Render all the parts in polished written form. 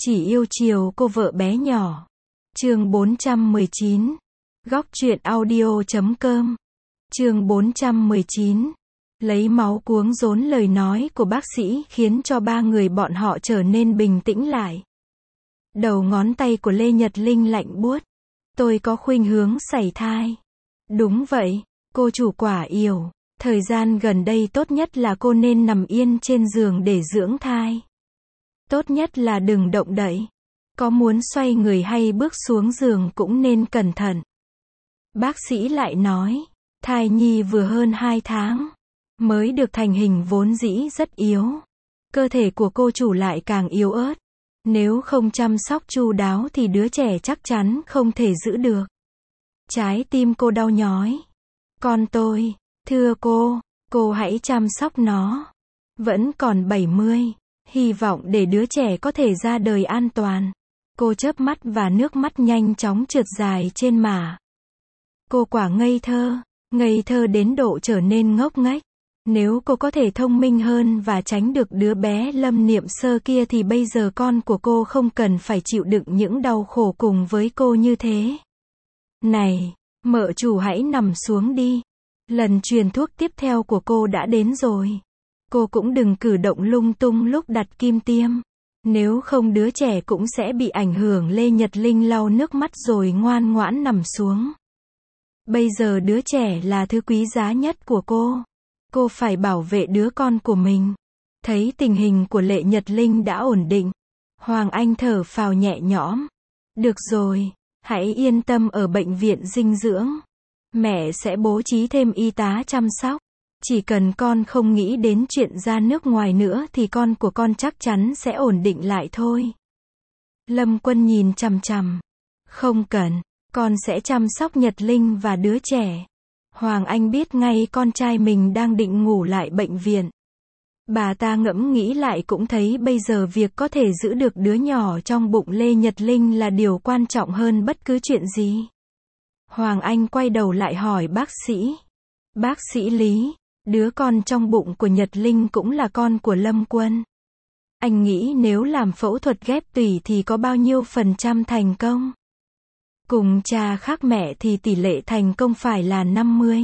Chỉ yêu chiều cô vợ bé nhỏ. Chương 419. Góc truyện audio.com. Chương 419. Lấy máu cuống rốn. Lời nói của bác sĩ khiến cho ba người bọn họ trở nên bình tĩnh lại. Đầu ngón tay của Lê Nhật Linh lạnh buốt. Tôi có khuynh hướng sảy thai. Đúng vậy, cô chủ quả yểu. Thời gian gần đây tốt nhất là cô nên nằm yên trên giường để dưỡng thai. Tốt nhất là đừng động đậy. Có muốn xoay người hay bước xuống giường cũng nên cẩn thận. Bác sĩ lại nói, thai nhi vừa hơn 2 tháng, mới được thành hình vốn dĩ rất yếu. Cơ thể của cô chủ lại càng yếu ớt. Nếu không chăm sóc chu đáo thì đứa trẻ chắc chắn không thể giữ được. Trái tim cô đau nhói. Con tôi, thưa cô hãy chăm sóc nó. Vẫn còn 70, hy vọng để đứa trẻ có thể ra đời an toàn. Cô chớp mắt và nước mắt nhanh chóng trượt dài trên má. Cô quả ngây thơ đến độ trở nên ngốc nghếch. Nếu cô có thể thông minh hơn và tránh được đứa bé Lâm Niệm Sơ kia thì bây giờ con của cô không cần phải chịu đựng những đau khổ cùng với cô như thế. Này, mợ chủ hãy nằm xuống đi. Lần truyền thuốc tiếp theo của cô đã đến rồi. Cô cũng đừng cử động lung tung lúc đặt kim tiêm. Nếu không đứa trẻ cũng sẽ bị ảnh hưởng. Lê Nhật Linh lau nước mắt rồi ngoan ngoãn nằm xuống. Bây giờ đứa trẻ là thứ quý giá nhất của cô. Cô phải bảo vệ đứa con của mình. Thấy tình hình của Lê Nhật Linh đã ổn định, Hoàng Anh thở phào nhẹ nhõm. Được rồi, hãy yên tâm ở bệnh viện dinh dưỡng. Mẹ sẽ bố trí thêm y tá chăm sóc. Chỉ cần con không nghĩ đến chuyện ra nước ngoài nữa thì con của con chắc chắn sẽ ổn định lại thôi. Lâm Quân nhìn chằm chằm. Không cần, con sẽ chăm sóc Nhật Linh và đứa trẻ. Hoàng Anh biết ngay con trai mình đang định ngủ lại bệnh viện. Bà ta ngẫm nghĩ lại cũng thấy bây giờ việc có thể giữ được đứa nhỏ trong bụng Lê Nhật Linh là điều quan trọng hơn bất cứ chuyện gì. Hoàng Anh quay đầu lại hỏi bác sĩ. Bác sĩ Lý, đứa con trong bụng của Nhật Linh cũng là con của Lâm Quân. Anh nghĩ nếu làm phẫu thuật ghép tủy thì có bao nhiêu % thành công? Cùng cha khác mẹ thì tỷ lệ thành công phải là 50.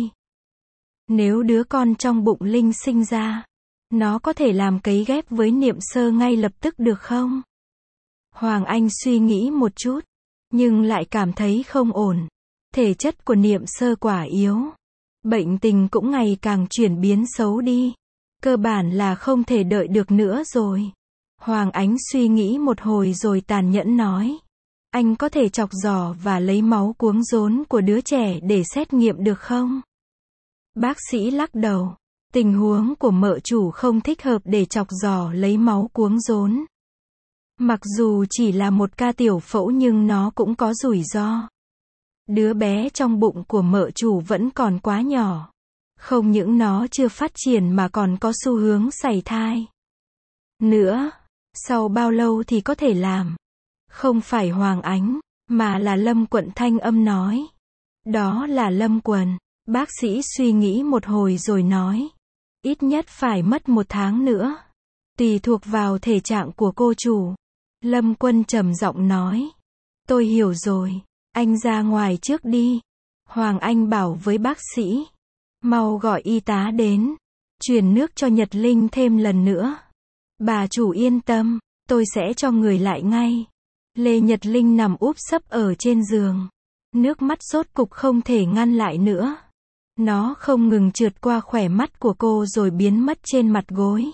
Nếu đứa con trong bụng Linh sinh ra, nó có thể làm cấy ghép với Niệm Sơ ngay lập tức được không? Hoàng Anh suy nghĩ một chút, nhưng lại cảm thấy không ổn. Thể chất của Niệm Sơ quả yếu. Bệnh tình cũng ngày càng chuyển biến xấu đi. Cơ bản là không thể đợi được nữa rồi. Hoàng Ánh suy nghĩ một hồi rồi tàn nhẫn nói. Anh có thể chọc giò và lấy máu cuống rốn của đứa trẻ để xét nghiệm được không? Bác sĩ lắc đầu. Tình huống của mợ chủ không thích hợp để chọc giò lấy máu cuống rốn. Mặc dù chỉ là một ca tiểu phẫu nhưng nó cũng có rủi ro. Đứa bé trong bụng của mợ chủ vẫn còn quá nhỏ. Không những nó chưa phát triển mà còn có xu hướng sảy thai. Nữa, sau bao lâu thì có thể làm? Không phải Hoàng Ánh, mà là Lâm Quận thanh âm nói. Đó là Lâm Quần. Bác sĩ suy nghĩ một hồi rồi nói. Ít nhất phải mất 1 tháng nữa. Tùy thuộc vào thể trạng của cô chủ. Lâm Quân trầm giọng nói. Tôi hiểu rồi. Anh ra ngoài trước đi. Hoàng Anh bảo với bác sĩ. Mau gọi y tá đến. Truyền nước cho Nhật Linh thêm lần nữa. Bà chủ yên tâm. Tôi sẽ cho người lại ngay. Lê Nhật Linh nằm úp sấp ở trên giường. Nước mắt rốt cục không thể ngăn lại nữa. Nó không ngừng trượt qua khóe mắt của cô rồi biến mất trên mặt gối.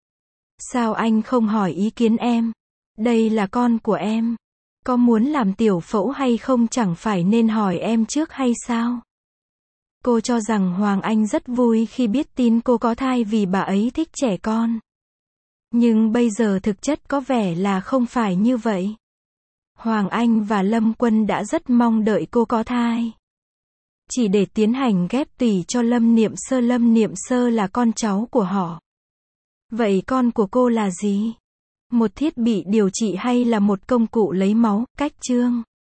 Sao anh không hỏi ý kiến em? Đây là con của em. Có muốn làm tiểu phẫu hay không chẳng phải nên hỏi em trước hay sao? Cô cho rằng Hoàng Anh rất vui khi biết tin cô có thai vì bà ấy thích trẻ con. Nhưng bây giờ thực chất có vẻ là không phải như vậy. Hoàng Anh và Lâm Quân đã rất mong đợi cô có thai. Chỉ để tiến hành ghép tủy cho Lâm Niệm Sơ. Lâm Niệm Sơ là con cháu của họ. Vậy con của cô là gì? Một thiết bị điều trị hay là một công cụ lấy máu, cách chương?